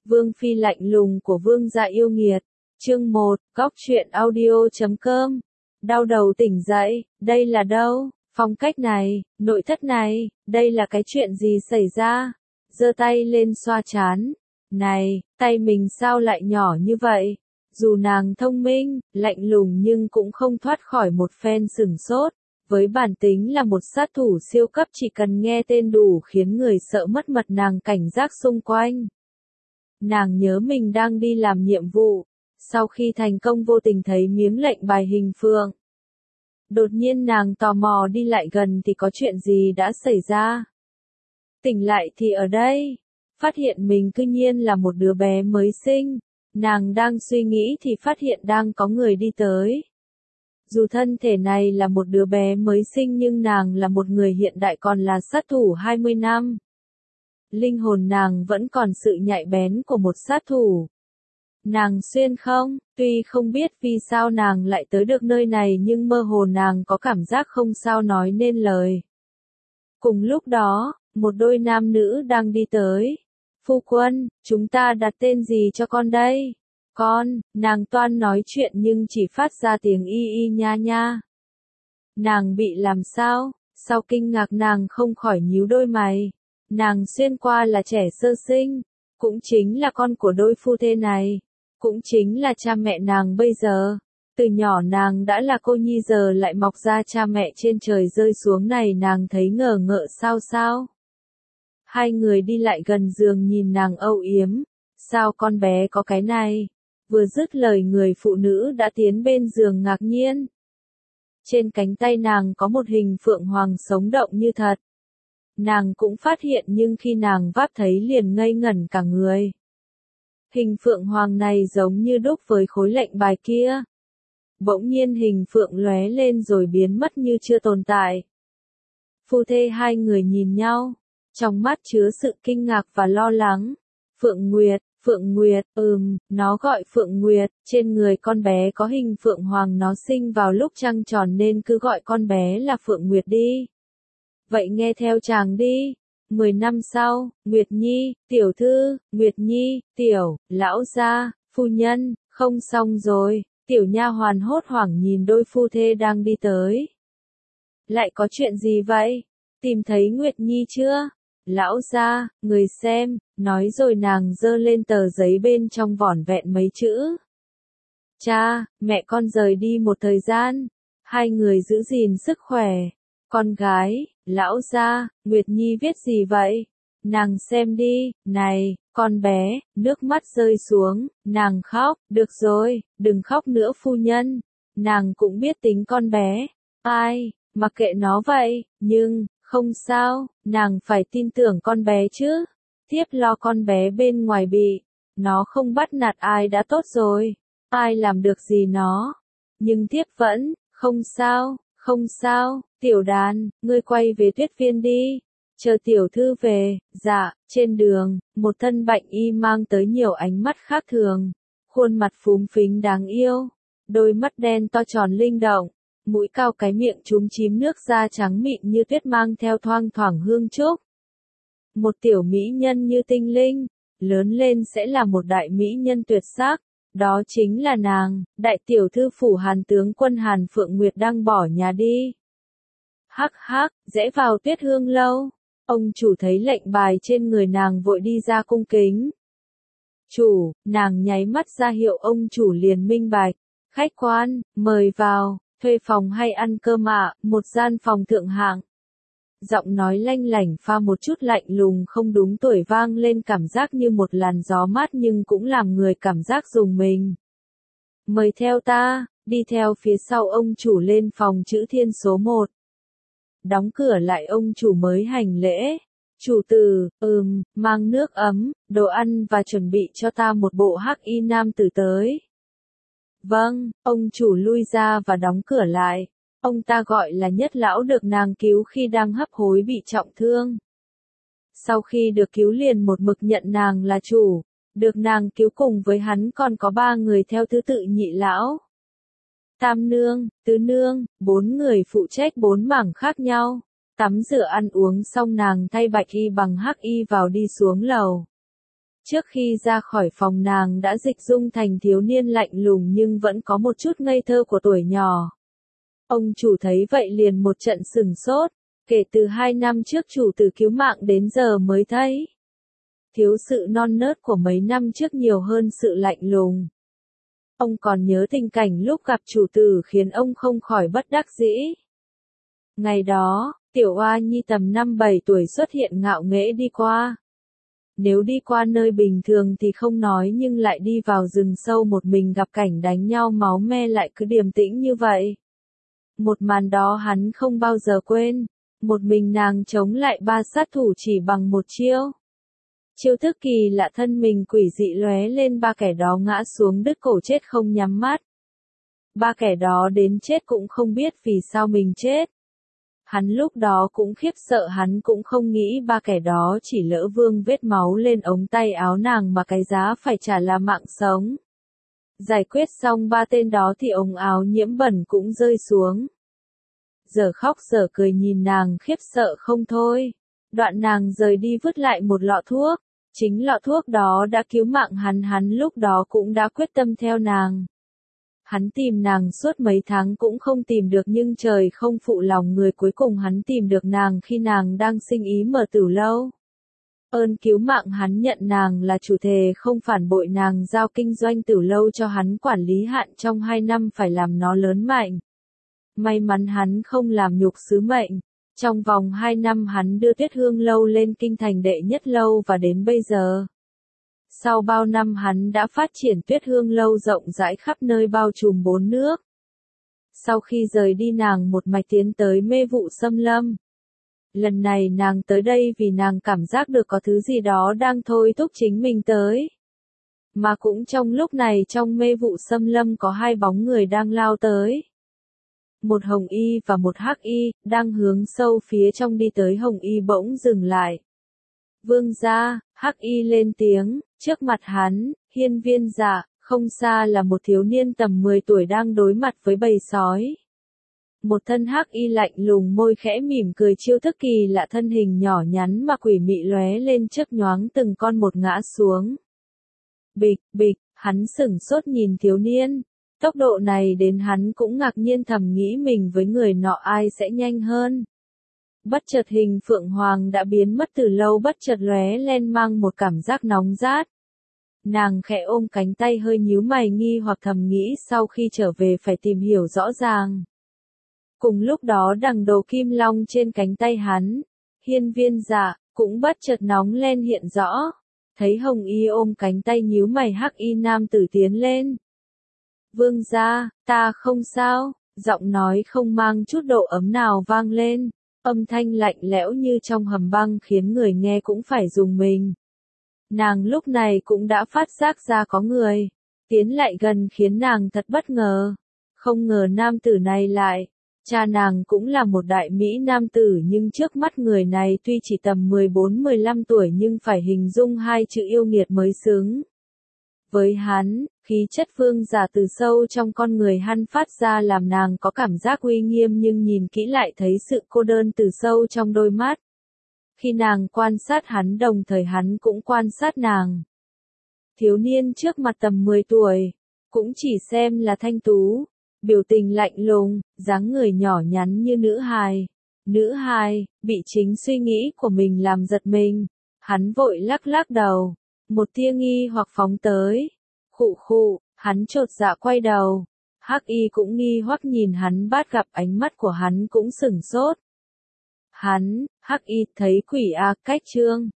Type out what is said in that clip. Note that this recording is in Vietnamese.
Vương phi lạnh lùng của vương gia yêu nghiệt. Chương 1, Góc truyện audio.com. Đau đầu tỉnh dậy, đây là đâu? Phong cách này, nội thất này, đây là cái chuyện gì xảy ra? Giơ tay lên xoa trán. Này, tay mình sao lại nhỏ như vậy? Dù nàng thông minh, lạnh lùng nhưng cũng không thoát khỏi một phen sửng sốt. Với bản tính là một sát thủ siêu cấp, chỉ cần nghe tên đủ khiến người sợ mất mật, nàng cảnh giác xung quanh. Nàng nhớ mình đang đi làm nhiệm vụ, sau khi thành công vô tình thấy miếng lệnh bài hình phượng. Đột nhiên nàng tò mò đi lại gần thì có chuyện gì đã xảy ra. Tỉnh lại thì ở đây, phát hiện mình cư nhiên là một đứa bé mới sinh. Nàng đang suy nghĩ thì phát hiện đang có người đi tới. Dù thân thể này là một đứa bé mới sinh nhưng nàng là một người hiện đại, còn là sát thủ 20 năm. Linh hồn nàng vẫn còn sự nhạy bén của một sát thủ. Nàng xuyên không? Tuy không biết vì sao nàng lại tới được nơi này nhưng mơ hồ nàng có cảm giác không sao nói nên lời. Cùng lúc đó, một đôi nam nữ đang đi tới. Phu quân, chúng ta đặt tên gì cho con đây? Con, nàng toan nói chuyện nhưng chỉ phát ra tiếng y y nha nha. Nàng bị làm sao? Sau kinh ngạc nàng không khỏi nhíu đôi mày. Nàng xuyên qua là trẻ sơ sinh, cũng chính là con của đôi phu thê này, cũng chính là cha mẹ nàng bây giờ. Từ nhỏ nàng đã là cô nhi, giờ lại mọc ra cha mẹ trên trời rơi xuống này, nàng thấy ngờ ngợ sao. Hai người đi lại gần giường nhìn nàng âu yếm. Sao con bé có cái này? Vừa dứt lời người phụ nữ đã tiến bên giường ngạc nhiên. Trên cánh tay nàng có một hình phượng hoàng sống động như thật. Nàng cũng phát hiện nhưng khi nàng vác thấy liền ngây ngẩn cả người. Hình phượng hoàng này giống như đúc với khối lệnh bài kia. Bỗng nhiên hình phượng lóe lên rồi biến mất như chưa tồn tại. Phu thê hai người nhìn nhau, trong mắt chứa sự kinh ngạc và lo lắng. Phượng Nguyệt, nó gọi Phượng Nguyệt, trên người con bé có hình phượng hoàng, nó sinh vào lúc trăng tròn nên cứ gọi con bé là Phượng Nguyệt đi. Vậy nghe theo chàng đi. 10 năm sau, Nguyệt Nhi, tiểu thư, Nguyệt Nhi, tiểu, lão gia, phu nhân, không xong rồi. Tiểu nha hoàn hốt hoảng nhìn đôi phu thê đang đi tới. Lại có chuyện gì vậy? Tìm thấy Nguyệt Nhi chưa? Lão gia, người xem, nói rồi nàng giơ lên tờ giấy bên trong vỏn vẹn mấy chữ. Cha, mẹ con rời đi một thời gian, hai người giữ gìn sức khỏe. Con gái, lão gia, Nguyệt Nhi viết gì vậy? Nàng xem đi, này, con bé, nước mắt rơi xuống, nàng khóc, được rồi, đừng khóc nữa phu nhân. Nàng cũng biết tính con bé, ai, mặc kệ nó vậy, nhưng, không sao, nàng phải tin tưởng con bé chứ. Tiếp lo con bé bên ngoài bị, nó không bắt nạt ai đã tốt rồi, ai làm được gì nó. Nhưng tiếp vẫn, không sao, tiểu đàn, ngươi quay về Tuyết Viên đi, chờ tiểu thư về. Dạ. Trên đường, một thân bạch y mang tới nhiều ánh mắt khác thường, khuôn mặt phúng phính đáng yêu, đôi mắt đen to tròn linh động, mũi cao, cái miệng chúm chím, nước da trắng mịn như tuyết mang theo thoang thoảng hương trúc. Một tiểu mỹ nhân như tinh linh, lớn lên sẽ là một đại mỹ nhân tuyệt sắc. Đó chính là nàng, đại tiểu thư phủ Hàn tướng quân Hàn Phượng Nguyệt đang bỏ nhà đi. Hắc hắc, rẽ vào Tuyết Hương lâu. Ông chủ thấy lệnh bài trên người nàng vội đi ra cung kính. Chủ, nàng nháy mắt ra hiệu, ông chủ liền minh bạch. Khách quan, mời vào, thuê phòng hay ăn cơm ạ? Một gian phòng thượng hạng. Giọng nói lanh lảnh pha một chút lạnh lùng không đúng tuổi vang lên, cảm giác như một làn gió mát nhưng cũng làm người cảm giác rùng mình. Mời theo ta, đi theo phía sau ông chủ lên phòng chữ thiên số 1. Đóng cửa lại ông chủ mới hành lễ. Chủ tử, mang nước ấm, đồ ăn và chuẩn bị cho ta một bộ hắc y nam tử tới. Vâng, ông chủ lui ra và đóng cửa lại. Ông ta gọi là Nhất lão, được nàng cứu khi đang hấp hối bị trọng thương. Sau khi được cứu liền một mực nhận nàng là chủ. Được nàng cứu cùng với hắn còn có 3 người theo thứ tự: Nhị lão, Tam nương, Tứ nương, 4 người phụ trách 4 mảng khác nhau. Tắm rửa ăn uống xong nàng thay bạch y bằng hắc y vào đi xuống lầu. Trước khi ra khỏi phòng nàng đã dịch dung thành thiếu niên lạnh lùng nhưng vẫn có một chút ngây thơ của tuổi nhỏ. Ông chủ thấy vậy liền một trận sửng sốt, kể từ 2 năm trước chủ tử cứu mạng đến giờ mới thấy. Thiếu sự non nớt của mấy năm trước nhiều hơn sự lạnh lùng. Ông còn nhớ tình cảnh lúc gặp chủ tử khiến ông không khỏi bất đắc dĩ. Ngày đó, tiểu oa nhi tầm 5-7 tuổi xuất hiện ngạo nghễ đi qua. Nếu đi qua nơi bình thường thì không nói nhưng lại đi vào rừng sâu một mình gặp cảnh đánh nhau máu me lại cứ điềm tĩnh như vậy. Một màn đó hắn không bao giờ quên, một mình nàng chống lại 3 sát thủ chỉ bằng một chiêu. Chiêu thức kỳ lạ thân mình quỷ dị lóe lên 3 kẻ đó ngã xuống đứt cổ chết không nhắm mắt. 3 kẻ đó đến chết cũng không biết vì sao mình chết. Hắn lúc đó cũng khiếp sợ hắn cũng không nghĩ 3 kẻ đó chỉ lỡ vương vết máu lên ống tay áo nàng mà cái giá phải trả là mạng sống. Giải quyết xong 3 tên đó thì ống áo nhiễm bẩn cũng rơi xuống. Giờ khóc giờ cười nhìn nàng khiếp sợ không thôi. Đoạn nàng rời đi vứt lại một lọ thuốc. Chính lọ thuốc đó đã cứu mạng hắn lúc đó cũng đã quyết tâm theo nàng. Hắn tìm nàng suốt mấy tháng cũng không tìm được nhưng trời không phụ lòng người cuối cùng hắn tìm được nàng khi nàng đang sinh ý mở tửu lâu. Ơn cứu mạng hắn nhận nàng là chủ thề không phản bội nàng giao kinh doanh tửu lâu cho hắn quản lý hạn trong 2 năm phải làm nó lớn mạnh. May mắn hắn không làm nhục sứ mệnh. Trong vòng 2 năm hắn đưa Tuyết Hương lâu lên kinh thành đệ nhất lâu và đến bây giờ. Sau bao năm hắn đã phát triển Tuyết Hương lâu rộng rãi khắp nơi bao trùm 4 nước. Sau khi rời đi nàng một mạch tiến tới Mê Vụ Xâm Lâm. Lần này nàng tới đây vì nàng cảm giác được có thứ gì đó đang thôi thúc chính mình tới. Mà cũng trong lúc này trong Mê Vụ Xâm Lâm có 2 bóng người đang lao tới. Một hồng y và một hắc y, đang hướng sâu phía trong đi tới hồng y bỗng dừng lại. Vương gia, hắc y lên tiếng, trước mặt hắn, Hiên Viên Dạ, không xa là một thiếu niên tầm 10 tuổi đang đối mặt với bầy sói. Một thân hắc y lạnh lùng môi khẽ mỉm cười chiêu thức kỳ lạ thân hình nhỏ nhắn mà quỷ mị lóe lên chớp nhoáng từng con một ngã xuống. Bịch, bịch, hắn sửng sốt nhìn thiếu niên. Tốc độ này đến hắn cũng ngạc nhiên thầm nghĩ mình với người nọ ai sẽ nhanh hơn. Bất chợt hình Phượng Hoàng đã biến mất từ lâu bất chợt lóe lên mang một cảm giác nóng rát. Nàng khẽ ôm cánh tay hơi nhíu mày nghi hoặc thầm nghĩ sau khi trở về phải tìm hiểu rõ ràng. Cùng lúc đó đằng đầu kim long trên cánh tay hắn, Hiên Viên Dạ, cũng bất chợt nóng lên hiện rõ. Thấy hồng y ôm cánh tay nhíu mày hắc y nam tử tiến lên. Vương gia, ta không sao, giọng nói không mang chút độ ấm nào vang lên, âm thanh lạnh lẽo như trong hầm băng khiến người nghe cũng phải rùng mình. Nàng lúc này cũng đã phát giác ra có người tiến lại gần khiến nàng thật bất ngờ. Không ngờ nam tử này lại, cha nàng cũng là một đại mỹ nam tử nhưng trước mắt người này tuy chỉ tầm 14-15 tuổi nhưng phải hình dung 2 chữ yêu nghiệt mới xứng. Với hắn, khí chất vương giả từ sâu trong con người hắn phát ra làm nàng có cảm giác uy nghiêm nhưng nhìn kỹ lại thấy sự cô đơn từ sâu trong đôi mắt. Khi nàng quan sát hắn đồng thời hắn cũng quan sát nàng. Thiếu niên trước mặt tầm 10 tuổi, cũng chỉ xem là thanh tú, biểu tình lạnh lùng, dáng người nhỏ nhắn như nữ hài. Nữ hài, bị chính suy nghĩ của mình làm giật mình. Hắn vội lắc lắc đầu. Một tia nghi hoặc phóng tới. Khụ khụ, hắn chột dạ quay đầu. Hắc y cũng nghi hoặc nhìn hắn bắt gặp ánh mắt của hắn cũng sửng sốt. Hắn, Hắc y thấy quỷ cách trương.